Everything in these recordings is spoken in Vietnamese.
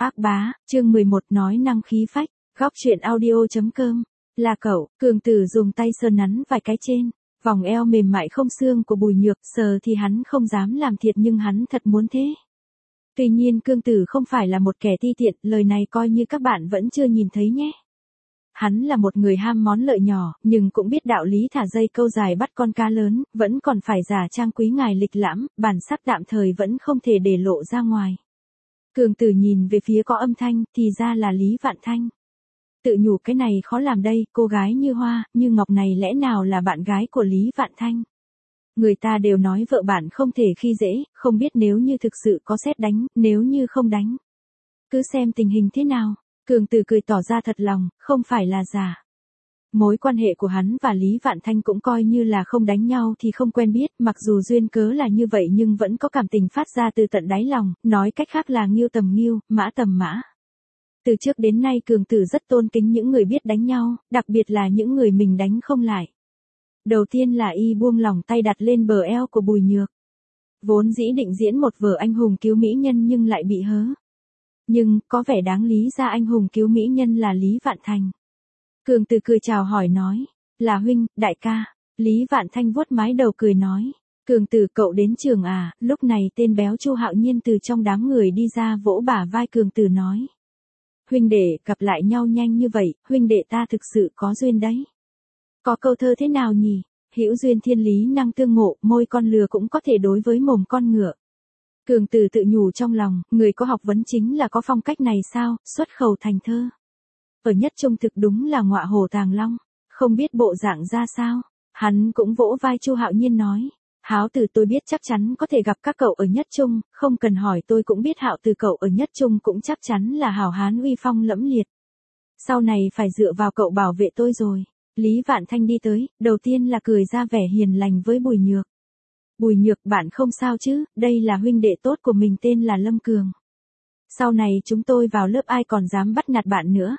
Ác bá, chương 11 nói năng khí phách, góc truyện audio.com. Là cậu, Cường Tử dùng tay sờ nắn vài cái trên vòng eo mềm mại không xương của Bùi Nhược, sờ thì hắn không dám làm thiệt nhưng hắn thật muốn thế. Tuy nhiên Cường Tử không phải là một kẻ ti tiện, lời này coi như các bạn vẫn chưa nhìn thấy nhé. Hắn là một người ham món lợi nhỏ, nhưng cũng biết đạo lý thả dây câu dài bắt con cá lớn, vẫn còn phải giả trang quý ngài lịch lãm, bản sắc tạm thời vẫn không thể để lộ ra ngoài. Cường Tử nhìn về phía có âm thanh, thì ra là Lý Vạn Thanh. Tự nhủ cái này khó làm đây, cô gái như hoa, như ngọc này lẽ nào là bạn gái của Lý Vạn Thanh. Người ta đều nói vợ bạn không thể khi dễ, không biết nếu như thực sự có sét đánh, nếu như không đánh. Cứ xem tình hình thế nào. Cường Tử cười tỏ ra thật lòng, không phải là giả. Mối quan hệ của hắn và Lý Vạn Thanh cũng coi như là không đánh nhau thì không quen biết, mặc dù duyên cớ là như vậy nhưng vẫn có cảm tình phát ra từ tận đáy lòng, nói cách khác là nghiêu tầm nghiêu, mã tầm mã. Từ trước đến nay Cường Tử rất tôn kính những người biết đánh nhau, đặc biệt là những người mình đánh không lại. Đầu tiên là y buông lỏng tay đặt lên bờ eo của Bùi Nhược. Vốn dĩ định diễn một vở anh hùng cứu mỹ nhân nhưng lại bị hớ. Nhưng, có vẻ đáng lý ra anh hùng cứu mỹ nhân là Lý Vạn Thanh. Cường Tử cười chào hỏi nói, là huynh, đại ca. Lý Vạn Thanh vuốt mái đầu cười nói, Cường Tử cậu đến trường à, lúc này tên béo Chu Hạo Nhiên từ trong đám người đi ra vỗ bả vai Cường Tử nói. Huynh đệ, gặp lại nhau nhanh như vậy, huynh đệ ta thực sự có duyên đấy. Có câu thơ thế nào nhỉ, hữu duyên thiên lý năng tương ngộ, môi con lừa cũng có thể đối với mồm con ngựa. Cường Tử tự nhủ trong lòng, người có học vấn chính là có phong cách này sao, xuất khẩu thành thơ. Ở nhất trung thực đúng là ngọa hổ tàng long, không biết bộ dạng ra sao. Hắn cũng vỗ vai Chu Hạo Nhiên nói, Háo Tử tôi biết chắc chắn có thể gặp các cậu ở nhất trung, không cần hỏi tôi cũng biết Hạo Tử cậu ở nhất trung cũng chắc chắn là hảo hán uy phong lẫm liệt. Sau này phải dựa vào cậu bảo vệ tôi rồi. Lý Vạn Thanh đi tới, đầu tiên là cười ra vẻ hiền lành với Bùi Nhược. Bùi Nhược bạn không sao chứ, đây là huynh đệ tốt của mình tên là Lâm Cường. Sau này chúng tôi vào lớp ai còn dám bắt nạt bạn nữa.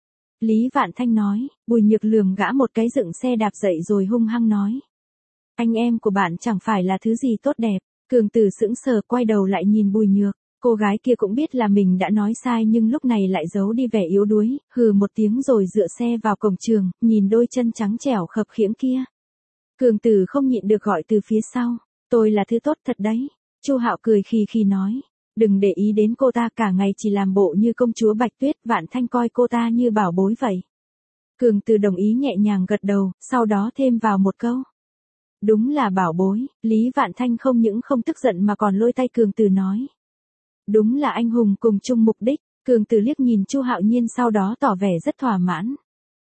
Lý Vạn Thanh nói, Bùi Nhược lườm gã một cái dựng xe đạp dậy rồi hung hăng nói. Anh em của bạn chẳng phải là thứ gì tốt đẹp. Cường Tử sững sờ quay đầu lại nhìn Bùi Nhược. Cô gái kia cũng biết là mình đã nói sai nhưng lúc này lại giấu đi vẻ yếu đuối, hừ một tiếng rồi dựa xe vào cổng trường, nhìn đôi chân trắng trẻo khập khiễng kia. Cường Tử không nhịn được gọi từ phía sau, tôi là thứ tốt thật đấy. Chu Hạo cười khì khì nói, đừng để ý đến cô ta, cả ngày chỉ làm bộ như công chúa Bạch Tuyết, Vạn Thanh coi cô ta như bảo bối vậy. Cường Tử đồng ý nhẹ nhàng gật đầu, sau đó thêm vào một câu. Đúng là bảo bối. Lý Vạn Thanh không những không tức giận mà còn lôi tay Cường Tử nói. Đúng là anh hùng cùng chung mục đích. Cường Tử liếc nhìn Chu Hạo Nhiên sau đó tỏ vẻ rất thỏa mãn.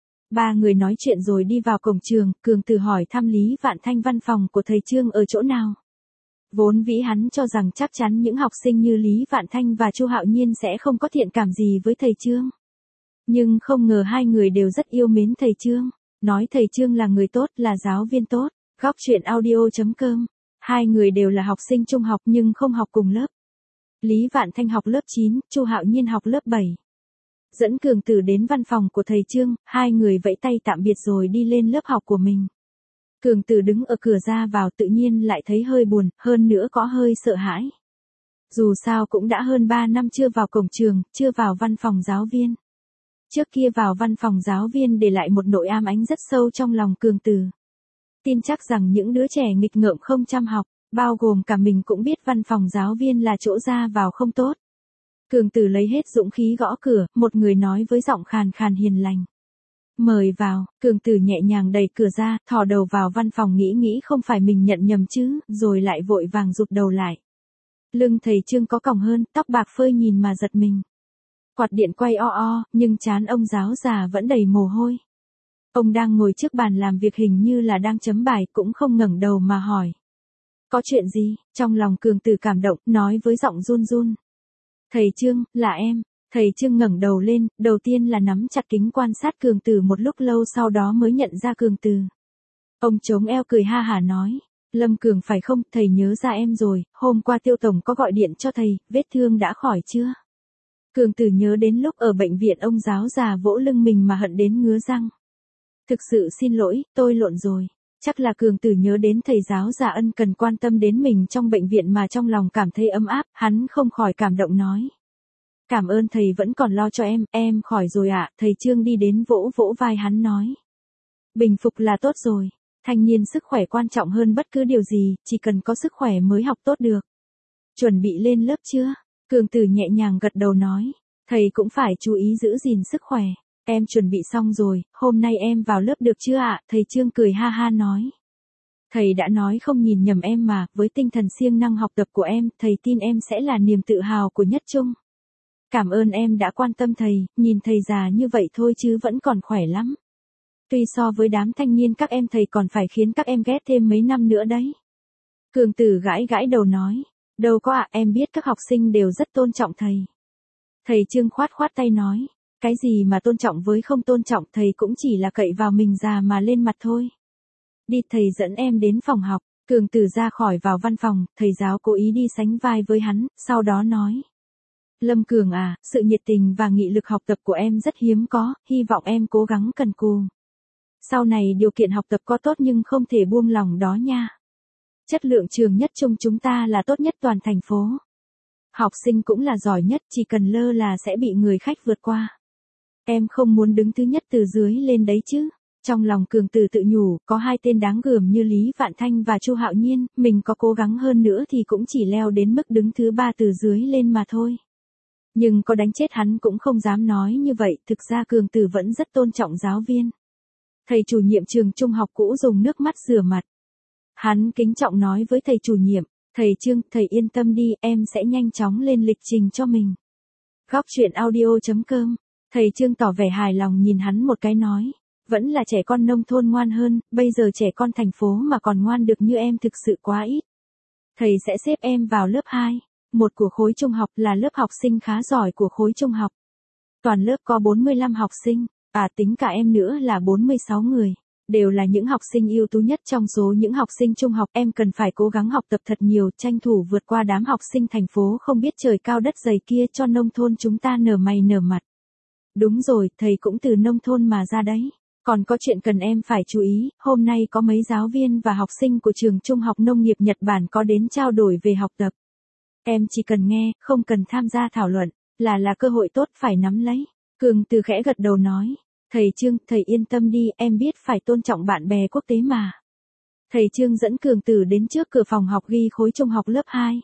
Ba người nói chuyện rồi đi vào cổng trường, Cường Tử hỏi thăm Lý Vạn Thanh văn phòng của thầy Trương ở chỗ nào. Vốn vĩ hắn cho rằng chắc chắn những học sinh như Lý Vạn Thanh và Chu Hạo Nhiên sẽ không có thiện cảm gì với thầy Trương. Nhưng không ngờ hai người đều rất yêu mến thầy Trương. Nói thầy Trương là người tốt, là giáo viên tốt. Góc truyện audio.com. Hai người đều là học sinh trung học nhưng không học cùng lớp. Lý Vạn Thanh học lớp 9, Chu Hạo Nhiên học lớp 7. Dẫn Cường Tử đến văn phòng của thầy Trương, hai người vẫy tay tạm biệt rồi đi lên lớp học của mình. Cường Tử đứng ở cửa ra vào tự nhiên lại thấy hơi buồn, hơn nữa có hơi sợ hãi. Dù sao cũng đã hơn 3 năm chưa vào cổng trường, chưa vào văn phòng giáo viên. Trước kia vào văn phòng giáo viên để lại một nỗi ám ảnh rất sâu trong lòng Cường Tử. Tin chắc rằng những đứa trẻ nghịch ngợm không chăm học, bao gồm cả mình cũng biết văn phòng giáo viên là chỗ ra vào không tốt. Cường Tử lấy hết dũng khí gõ cửa, một người nói với giọng khàn khàn hiền lành. Mời vào. Cường Tử nhẹ nhàng đẩy cửa ra, thò đầu vào văn phòng nghĩ không phải mình nhận nhầm chứ, rồi lại vội vàng rụt đầu lại. Lưng thầy Trương có còng hơn, tóc bạc phơi nhìn mà giật mình. Quạt điện quay nhưng trán ông giáo già vẫn đầy mồ hôi. Ông đang ngồi trước bàn làm việc hình như là đang chấm bài, cũng không ngẩng đầu mà hỏi. Có chuyện gì? Trong lòng Cường Tử cảm động, nói với giọng run run. Thầy Trương, là em. Thầy Trương ngẩng đầu lên, đầu tiên là nắm chặt kính quan sát Cường Tử một lúc lâu sau đó mới nhận ra Cường Tử. Ông chống eo cười ha hả nói. Lâm Cường phải không, thầy nhớ ra em rồi, hôm qua Tiêu Tổng có gọi điện cho thầy, vết thương đã khỏi chưa? Cường Tử nhớ đến lúc ở bệnh viện ông giáo già vỗ lưng mình mà hận đến ngứa răng. Thực sự xin lỗi, tôi lộn rồi. Chắc là Cường Tử nhớ đến thầy giáo già ân cần quan tâm đến mình trong bệnh viện mà trong lòng cảm thấy ấm áp, hắn không khỏi cảm động nói. Cảm ơn thầy vẫn còn lo cho em khỏi rồi ạ. Thầy Trương đi đến vỗ vỗ vai hắn nói. Bình phục là tốt rồi. Thanh niên sức khỏe quan trọng hơn bất cứ điều gì, chỉ cần có sức khỏe mới học tốt được. Chuẩn bị lên lớp chưa? Cường Tử nhẹ nhàng gật đầu nói. Thầy cũng phải chú ý giữ gìn sức khỏe. Em chuẩn bị xong rồi, hôm nay em vào lớp được chưa ạ? Thầy Trương cười ha ha nói. Thầy đã nói không nhìn nhầm em mà, với tinh thần siêng năng học tập của em, thầy tin em sẽ là niềm tự hào của Nhất Trung. Cảm ơn em đã quan tâm thầy, nhìn thầy già như vậy thôi chứ vẫn còn khỏe lắm. Tuy so với đám thanh niên các em thầy còn phải khiến các em ghét thêm mấy năm nữa đấy. Cường Tử gãi gãi đầu nói. Đâu có ạ, em biết các học sinh đều rất tôn trọng thầy. Thầy Trương khoát khoát tay nói. Cái gì mà tôn trọng với không tôn trọng, thầy cũng chỉ là cậy vào mình già mà lên mặt thôi. Đi, thầy dẫn em đến phòng học. Cường Tử ra khỏi vào văn phòng, thầy giáo cố ý đi sánh vai với hắn, sau đó nói. Lâm Cường à, sự nhiệt tình và nghị lực học tập của em rất hiếm có, hy vọng em cố gắng cần cù. Sau này điều kiện học tập có tốt nhưng không thể buông lòng đó nha. Chất lượng trường Nhất Trung chúng ta là tốt nhất toàn thành phố. Học sinh cũng là giỏi nhất, chỉ cần lơ là sẽ bị người khách vượt qua. Em không muốn đứng thứ nhất từ dưới lên đấy chứ. Trong lòng Cường Tử tự nhủ, có hai tên đáng gờm như Lý Vạn Thanh và Chu Hạo Nhiên, mình có cố gắng hơn nữa thì cũng chỉ leo đến mức đứng thứ ba từ dưới lên mà thôi. Nhưng có đánh chết hắn cũng không dám nói như vậy, thực ra Cường Tử vẫn rất tôn trọng giáo viên. Thầy chủ nhiệm trường trung học cũ dùng nước mắt rửa mặt. Hắn kính trọng nói với thầy chủ nhiệm, thầy Trương, thầy yên tâm đi, em sẽ nhanh chóng lên lịch trình cho mình. Góc truyện audio.com, thầy Trương tỏ vẻ hài lòng nhìn hắn một cái nói, vẫn là trẻ con nông thôn ngoan hơn, bây giờ trẻ con thành phố mà còn ngoan được như em thực sự quá ít. Thầy sẽ xếp em vào lớp 2, một của khối trung học là lớp học sinh khá giỏi của khối trung học. Toàn lớp có 45 học sinh, tính cả em nữa là 46 người. Đều là những học sinh ưu tú nhất trong số những học sinh trung học, em cần phải cố gắng học tập thật nhiều, tranh thủ vượt qua đám học sinh thành phố không biết trời cao đất dày kia cho nông thôn chúng ta nở mày nở mặt. Đúng rồi, thầy cũng từ nông thôn mà ra đấy. Còn có chuyện cần em phải chú ý, hôm nay có mấy giáo viên và học sinh của trường Trung học Nông nghiệp Nhật Bản có đến trao đổi về học tập. Em chỉ cần nghe, không cần tham gia thảo luận, là cơ hội tốt phải nắm lấy. Cường Tử khẽ gật đầu nói. Thầy Trương, thầy yên tâm đi, em biết phải tôn trọng bạn bè quốc tế mà. Thầy Trương dẫn Cường Tử đến trước cửa phòng học ghi khối trung học lớp 2.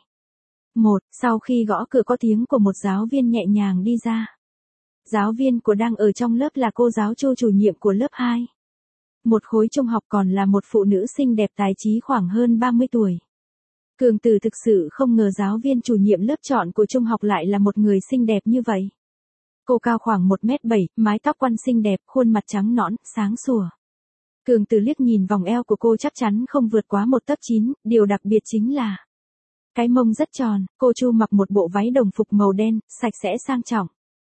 Sau khi gõ cửa có tiếng của một giáo viên nhẹ nhàng đi ra. Giáo viên của đang ở trong lớp là cô giáo Chu chủ nhiệm của lớp 2. Một khối trung học còn là một phụ nữ xinh đẹp tài trí khoảng hơn 30 tuổi. Cường Tử thực sự không ngờ giáo viên chủ nhiệm lớp chọn của trung học lại là một người xinh đẹp như vậy. Cô cao khoảng 1m7, mái tóc quăn xinh đẹp, khuôn mặt trắng nõn, sáng sủa. Cường Tử liếc nhìn vòng eo của cô chắc chắn không vượt quá 1,9 tấc, điều đặc biệt chính là cái mông rất tròn, cô Chu mặc một bộ váy đồng phục màu đen, sạch sẽ sang trọng.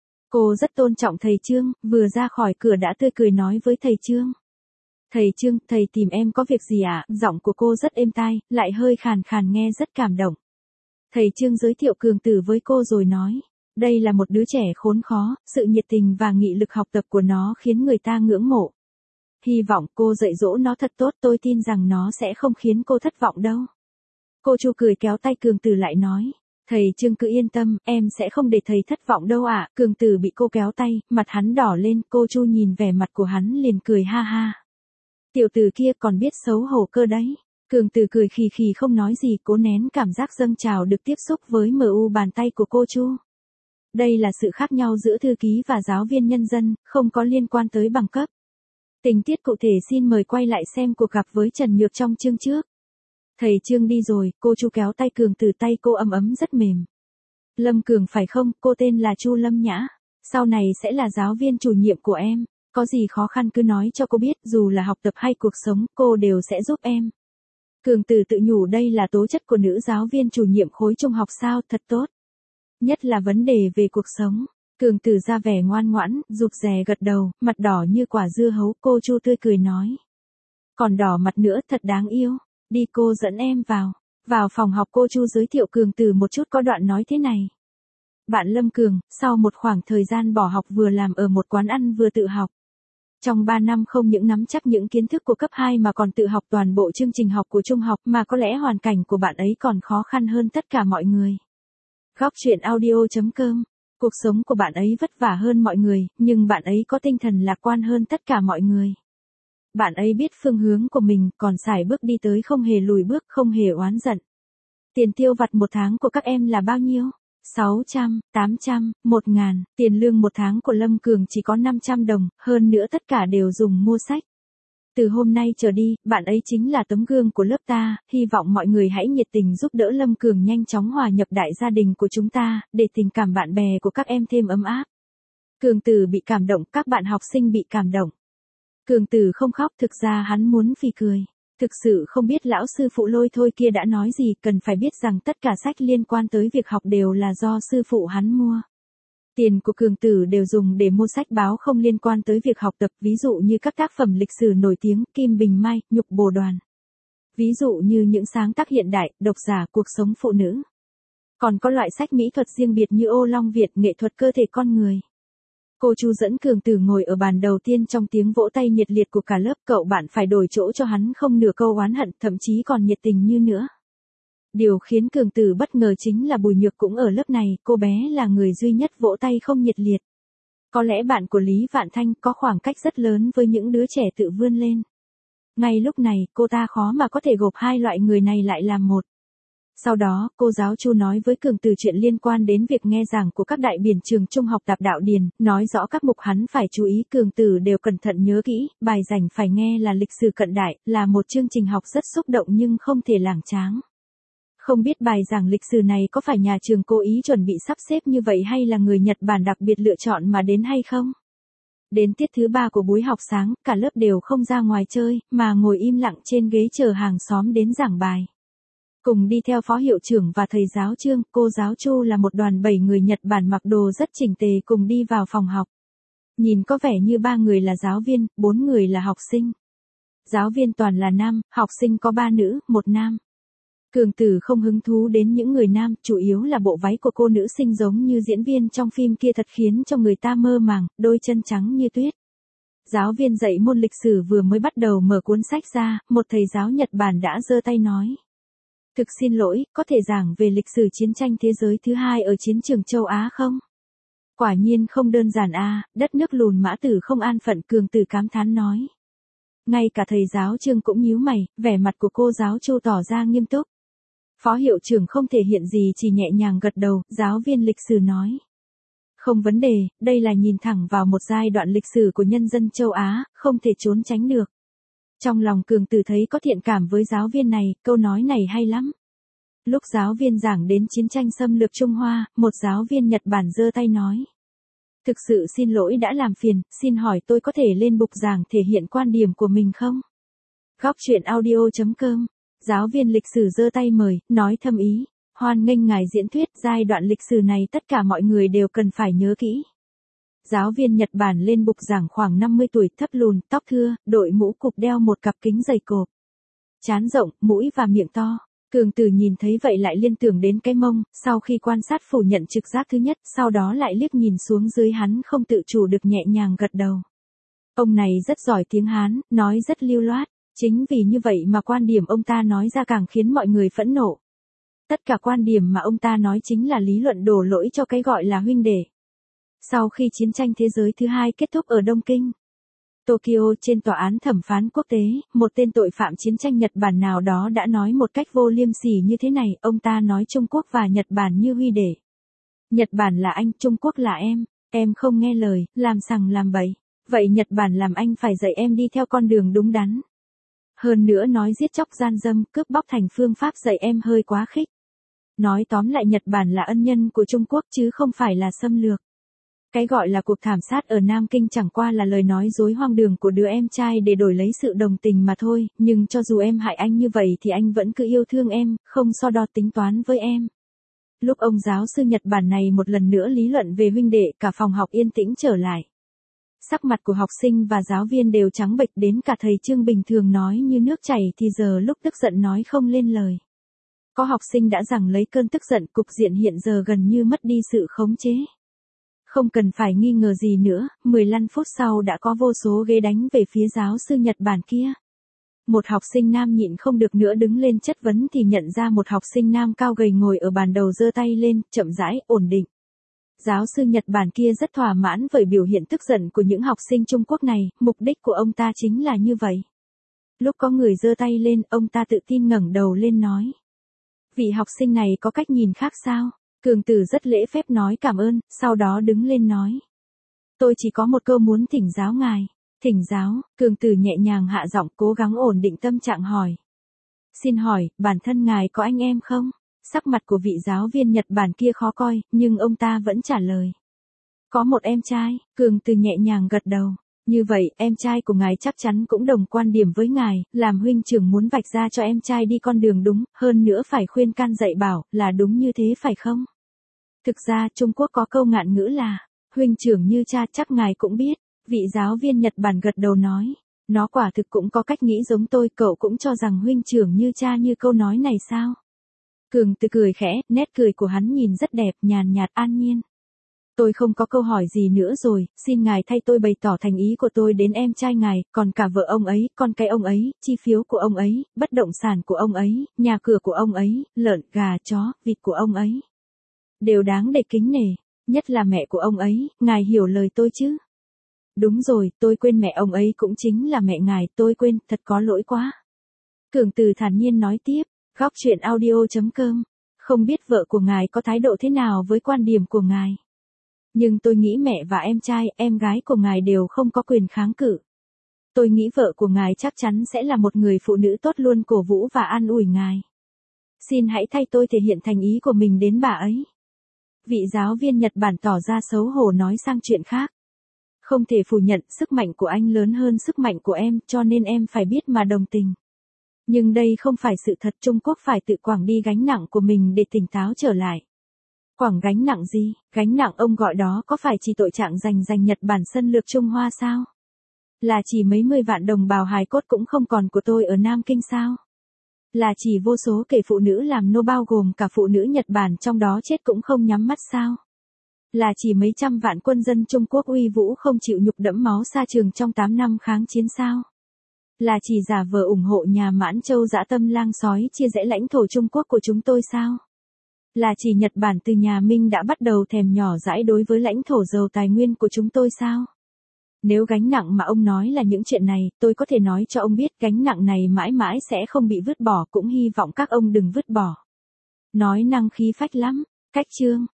Cô rất tôn trọng thầy Trương, vừa ra khỏi cửa đã tươi cười nói với thầy Trương. Thầy Trương, thầy tìm em có việc gì ạ? Giọng của cô rất êm tai, lại hơi khàn khàn nghe rất cảm động. Thầy Trương giới thiệu Cường Tử với cô rồi nói. Đây là một đứa trẻ khốn khó, sự nhiệt tình và nghị lực học tập của nó khiến người ta ngưỡng mộ. Hy vọng cô dạy dỗ nó thật tốt, tôi tin rằng nó sẽ không khiến cô thất vọng đâu. Cô Chu cười kéo tay Cường Tử lại nói. Thầy Trương cứ yên tâm, em sẽ không để thầy thất vọng đâu ạ. Cường Tử bị cô kéo tay, mặt hắn đỏ lên, cô Chu nhìn vẻ mặt của hắn liền cười ha ha. Tiểu tử kia còn biết xấu hổ cơ đấy. Cường Tử cười khì khì không nói gì, cố nén cảm giác dâng trào được tiếp xúc với MU bàn tay của cô Chu. Đây là sự khác nhau giữa thư ký và giáo viên nhân dân, không có liên quan tới bằng cấp. Tình tiết cụ thể xin mời quay lại xem cuộc gặp với Trần Nhược trong chương trước. Thầy Trương đi rồi, cô Chu kéo tay Cường Tử, tay cô ấm ấm rất mềm. Lâm Cường phải không, cô tên là Chu Lâm Nhã. Sau này sẽ là giáo viên chủ nhiệm của em. Có gì khó khăn cứ nói cho cô biết, dù là học tập hay cuộc sống, cô đều sẽ giúp em. Cường Tử tự nhủ đây là tố chất của nữ giáo viên chủ nhiệm khối trung học sao, thật tốt. Nhất là vấn đề về cuộc sống. Cường Tử ra vẻ ngoan ngoãn, rụt rè gật đầu, mặt đỏ như quả dưa hấu, cô Chu tươi cười nói. Còn đỏ mặt nữa, thật đáng yêu. Đi, cô dẫn em vào. Vào phòng học, cô Chu giới thiệu Cường Tử một chút, có đoạn nói thế này. Bạn Lâm Cường, sau một khoảng thời gian bỏ học vừa làm ở một quán ăn vừa tự học. Trong 3 năm không những nắm chắc những kiến thức của cấp 2 mà còn tự học toàn bộ chương trình học của trung học, mà có lẽ hoàn cảnh của bạn ấy còn khó khăn hơn tất cả mọi người. Góc truyện audio.com Cuộc sống của bạn ấy vất vả hơn mọi người, nhưng bạn ấy có tinh thần lạc quan hơn tất cả mọi người. Bạn ấy biết phương hướng của mình, còn sải bước đi tới không hề lùi bước, không hề oán giận. Tiền tiêu vặt một tháng của các em là bao nhiêu? 600, 800, 1000, tiền lương một tháng của Lâm Cường chỉ có 500 đồng, hơn nữa tất cả đều dùng mua sách. Từ hôm nay trở đi, bạn ấy chính là tấm gương của lớp ta, hy vọng mọi người hãy nhiệt tình giúp đỡ Lâm Cường nhanh chóng hòa nhập đại gia đình của chúng ta, để tình cảm bạn bè của các em thêm ấm áp. Cường Tử bị cảm động, các bạn học sinh bị cảm động. Cường Tử không khóc, thực ra hắn muốn phì cười. Thực sự không biết lão sư phụ lôi thôi kia đã nói gì, cần phải biết rằng tất cả sách liên quan tới việc học đều là do sư phụ hắn mua. Tiền của Cường Tử đều dùng để mua sách báo không liên quan tới việc học tập, ví dụ như các tác phẩm lịch sử nổi tiếng, Kim Bình Mai, Nhục Bồ Đoàn. Ví dụ như những sáng tác hiện đại, độc giả, cuộc sống phụ nữ. Còn có loại sách mỹ thuật riêng biệt như Ô Long Việt, nghệ thuật cơ thể con người. Cô chú dẫn Cường Tử ngồi ở bàn đầu tiên trong tiếng vỗ tay nhiệt liệt của cả lớp, cậu bạn phải đổi chỗ cho hắn, không nửa câu oán hận, thậm chí còn nhiệt tình như nữa. Điều khiến Cường Tử bất ngờ chính là Bùi Nhược cũng ở lớp này, cô bé là người duy nhất vỗ tay không nhiệt liệt. Có lẽ bạn của Lý Vạn Thanh có khoảng cách rất lớn với những đứa trẻ tự vươn lên. Ngay lúc này, cô ta khó mà có thể gộp hai loại người này lại làm một. Sau đó, cô giáo Chu nói với Cường Tử chuyện liên quan đến việc nghe giảng của các đại biện trường trung học Tạp Đạo Điền, nói rõ các mục hắn phải chú ý. Cường Tử đều cẩn thận nhớ kỹ, bài rảnh phải nghe là lịch sử cận đại, là một chương trình học rất xúc động nhưng không thể lảng tráng. Không biết bài giảng lịch sử này có phải nhà trường cố ý chuẩn bị sắp xếp như vậy hay là người Nhật Bản đặc biệt lựa chọn mà đến hay không? Đến tiết thứ 3 của buổi học sáng, cả lớp đều không ra ngoài chơi, mà ngồi im lặng trên ghế chờ hàng xóm đến giảng bài. Cùng đi theo phó hiệu trưởng và thầy giáo Trương, cô giáo Chu là một đoàn 7 người Nhật Bản mặc đồ rất chỉnh tề cùng đi vào phòng học. Nhìn có vẻ như 3 người là giáo viên, 4 người là học sinh. Giáo viên toàn là nam, học sinh có 3 nữ, 1 nam. Cường Tử không hứng thú đến những người nam, chủ yếu là bộ váy của cô nữ sinh giống như diễn viên trong phim kia thật khiến cho người ta mơ màng, đôi chân trắng như tuyết. Giáo viên dạy môn lịch sử vừa mới bắt đầu mở cuốn sách ra, một thầy giáo Nhật Bản đã giơ tay nói. Thực xin lỗi, có thể giảng về lịch sử chiến tranh thế giới thứ 2 ở chiến trường châu Á không? Quả nhiên không đơn giản a, đất nước lùn mã tử không an phận, Cường Tử cảm thán nói. Ngay cả thầy giáo Trương cũng nhíu mày, vẻ mặt của cô giáo Chu tỏ ra nghiêm túc. Phó hiệu trưởng không thể hiện gì, chỉ nhẹ nhàng gật đầu, giáo viên lịch sử nói. Không vấn đề, đây là nhìn thẳng vào một giai đoạn lịch sử của nhân dân châu Á, không thể trốn tránh được. Trong lòng Cường Tử thấy có thiện cảm với giáo viên này, câu nói này hay lắm. Lúc giáo viên giảng đến chiến tranh xâm lược Trung Hoa, một giáo viên Nhật Bản giơ tay nói. Thực sự xin lỗi đã làm phiền, xin hỏi tôi có thể lên bục giảng thể hiện quan điểm của mình không? Góc truyện audio.com. Giáo viên lịch sử giơ tay mời, nói thâm ý. Hoan nghênh ngài diễn thuyết, giai đoạn lịch sử này tất cả mọi người đều cần phải nhớ kỹ. Giáo viên Nhật Bản lên bục giảng khoảng 50 tuổi, thấp lùn, tóc thưa, đội mũ cụp, đeo một cặp kính dày cộp. Trán rộng, mũi và miệng to. Cường Tử nhìn thấy vậy lại liên tưởng đến cái mông, sau khi quan sát phủ nhận trực giác thứ nhất, sau đó lại liếc nhìn xuống dưới, hắn không tự chủ được nhẹ nhàng gật đầu. Ông này rất giỏi tiếng Hán, nói rất lưu loát. Chính vì như vậy mà quan điểm ông ta nói ra càng khiến mọi người phẫn nộ. Tất cả quan điểm mà ông ta nói chính là lý luận đổ lỗi cho cái gọi là huynh đệ. Sau khi chiến tranh thế giới thứ 2 kết thúc ở Đông Kinh, Tokyo, trên tòa án thẩm phán quốc tế, một tên tội phạm chiến tranh Nhật Bản nào đó đã nói một cách vô liêm sỉ như thế này, ông ta nói Trung Quốc và Nhật Bản như huy đệ. Nhật Bản là anh, Trung Quốc là em không nghe lời, làm sằng làm bậy. Vậy Nhật Bản làm anh phải dạy em đi theo con đường đúng đắn. Hơn nữa nói giết chóc gian dâm, cướp bóc thành phương pháp dạy em hơi quá khích. Nói tóm lại Nhật Bản là ân nhân của Trung Quốc chứ không phải là xâm lược. Cái gọi là cuộc thảm sát ở Nam Kinh chẳng qua là lời nói dối hoang đường của đứa em trai để đổi lấy sự đồng tình mà thôi, nhưng cho dù em hại anh như vậy thì anh vẫn cứ yêu thương em, không so đo tính toán với em. Lúc ông giáo sư Nhật Bản này một lần nữa lý luận về huynh đệ, cả phòng học yên tĩnh trở lại. Sắc mặt của học sinh và giáo viên đều trắng bệch, đến cả thầy Trương bình thường nói như nước chảy thì giờ lúc tức giận nói không lên lời. Có học sinh đã giằng lấy cơn tức giận, cục diện hiện giờ gần như mất đi sự khống chế. Không cần phải nghi ngờ gì nữa, 15 phút sau đã có vô số ghế đánh về phía giáo sư Nhật Bản kia. Một học sinh nam nhịn không được nữa đứng lên chất vấn thì nhận ra một học sinh nam cao gầy ngồi ở bàn đầu giơ tay lên, chậm rãi, ổn định. Giáo sư Nhật Bản kia rất thỏa mãn với biểu hiện tức giận của những học sinh Trung Quốc này, mục đích của ông ta chính là như vậy. Lúc có người giơ tay lên, ông ta tự tin ngẩng đầu lên nói. Vị học sinh này có cách nhìn khác sao? Cường Tử rất lễ phép nói cảm ơn, sau đó đứng lên nói. Tôi chỉ có một câu muốn thỉnh giáo ngài. Thỉnh giáo, Cường Tử nhẹ nhàng hạ giọng cố gắng ổn định tâm trạng hỏi. Xin hỏi, bản thân ngài có anh em không? Sắc mặt của vị giáo viên Nhật Bản kia khó coi, nhưng ông ta vẫn trả lời. Có một em trai, Cường Tử nhẹ nhàng gật đầu. Như vậy, em trai của ngài chắc chắn cũng đồng quan điểm với ngài, làm huynh trưởng muốn vạch ra cho em trai đi con đường đúng, hơn nữa phải khuyên can dạy bảo, là đúng như thế phải không? Thực ra, Trung Quốc có câu ngạn ngữ là, huynh trưởng như cha, chắc ngài cũng biết. Vị giáo viên Nhật Bản gật đầu nói. Nó quả thực cũng có cách nghĩ giống tôi, cậu cũng cho rằng huynh trưởng như cha như câu nói này sao? Cường Tử cười khẽ, nét cười của hắn nhìn rất đẹp, nhàn nhạt an nhiên. Tôi không có câu hỏi gì nữa rồi, xin ngài thay tôi bày tỏ thành ý của tôi đến em trai ngài, còn cả vợ ông ấy, con cái ông ấy, chi phiếu của ông ấy, bất động sản của ông ấy, nhà cửa của ông ấy, lợn, gà, chó, vịt của ông ấy. Đều đáng để kính nể, nhất là mẹ của ông ấy, ngài hiểu lời tôi chứ? Đúng rồi, tôi quên mẹ ông ấy cũng chính là mẹ ngài, tôi quên, thật có lỗi quá. Cường Tử thản nhiên nói tiếp, góc chuyện audio.com, không biết vợ của ngài có thái độ thế nào với quan điểm của ngài. Nhưng tôi nghĩ mẹ và em trai, em gái của ngài đều không có quyền kháng cự. Tôi nghĩ vợ của ngài chắc chắn sẽ là một người phụ nữ tốt luôn cổ vũ và an ủi ngài. Xin hãy thay tôi thể hiện thành ý của mình đến bà ấy. Vị giáo viên Nhật Bản tỏ ra xấu hổ nói sang chuyện khác. Không thể phủ nhận sức mạnh của anh lớn hơn sức mạnh của em, cho nên em phải biết mà đồng tình. Nhưng đây không phải sự thật, Trung Quốc phải tự quẳng đi gánh nặng của mình để tỉnh táo trở lại. Quẳng gánh nặng gì? Gánh nặng ông gọi đó có phải chỉ tội trạng giành Nhật Bản xâm lược Trung Hoa sao? Là chỉ mấy mươi vạn đồng bào hài cốt cũng không còn của tôi ở Nam Kinh sao? Là chỉ vô số kẻ phụ nữ làm nô bao gồm cả phụ nữ Nhật Bản trong đó chết cũng không nhắm mắt sao? Là chỉ mấy trăm vạn quân dân Trung Quốc uy vũ không chịu nhục đẫm máu sa trường trong 8 năm kháng chiến sao? Là chỉ giả vờ ủng hộ nhà Mãn Châu dã tâm lang sói chia rẽ lãnh thổ Trung Quốc của chúng tôi sao? Là chỉ Nhật Bản từ nhà Minh đã bắt đầu thèm nhỏ dãi đối với lãnh thổ giàu tài nguyên của chúng tôi sao? Nếu gánh nặng mà ông nói là những chuyện này, tôi có thể nói cho ông biết gánh nặng này mãi mãi sẽ không bị vứt bỏ, cũng hy vọng các ông đừng vứt bỏ. Nói năng khí phách lắm, cách chương.